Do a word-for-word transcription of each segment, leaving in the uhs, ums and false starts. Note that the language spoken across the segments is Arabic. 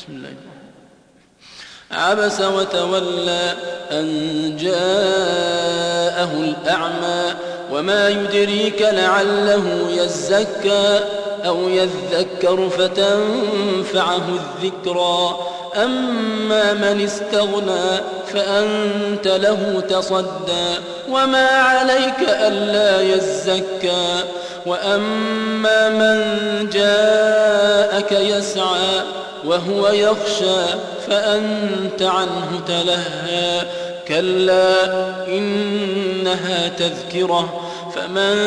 بسم الله الرحمن الرحيم. عبس وتولى أن جاءه الأعمى وما يدريك لعله يزكى أو يذكر فتنفعه الذكرى أما من استغنى فأنت له تصدى وما عليك ألا يزكى وأما من جاءك يسعى وهو يخشى فأنت عنه تلهى كلا إنها تذكرة فمن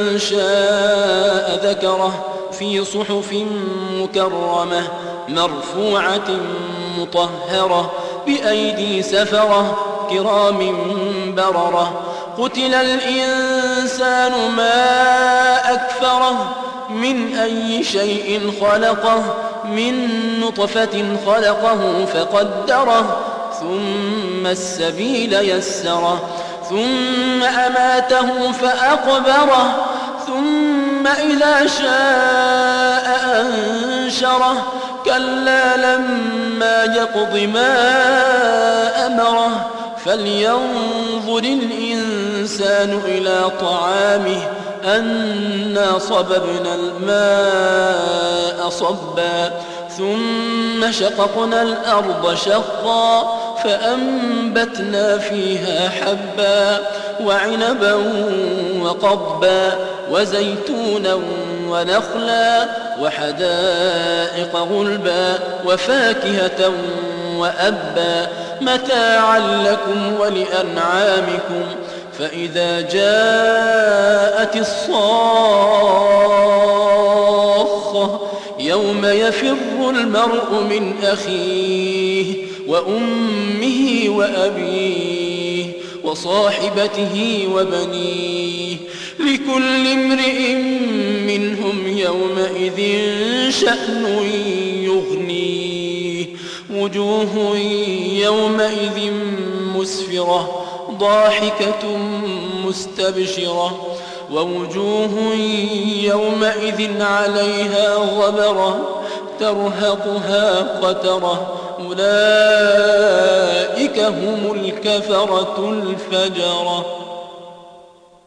شاء ذكره في صحف مكرمة مرفوعة مطهرة بأيدي سفرة كرام بررة قتل الإنسان ما أكفره من أي شيء خلقه من نطفة خلقه فقدره ثم السبيل يسره ثم أماته فأقبره ثم إذا شاء أنشره كلا لما يقض ما أمره فلينظر الإنسان إلى طعامه أنا صببنا الماء صبا ثم شققنا الأرض شقا فأنبتنا فيها حبا وعنبا وقضبا وزيتونا ونخلا وحدائق غلبا وفاكهة وأبا متاعا لكم ولأنعامكم فإذا جاءت الصاخة يوم يفر المرء من أخيه وأمه وأبيه وصاحبته وبنيه لكل امرئ منهم يومئذ شأن يغنيه وجوه يومئذ مسفرة ضاحكة مستبشرة ووجوه يومئذ عليها غبرة ترهقها قترة أولئك هم الكفرة الفجرة.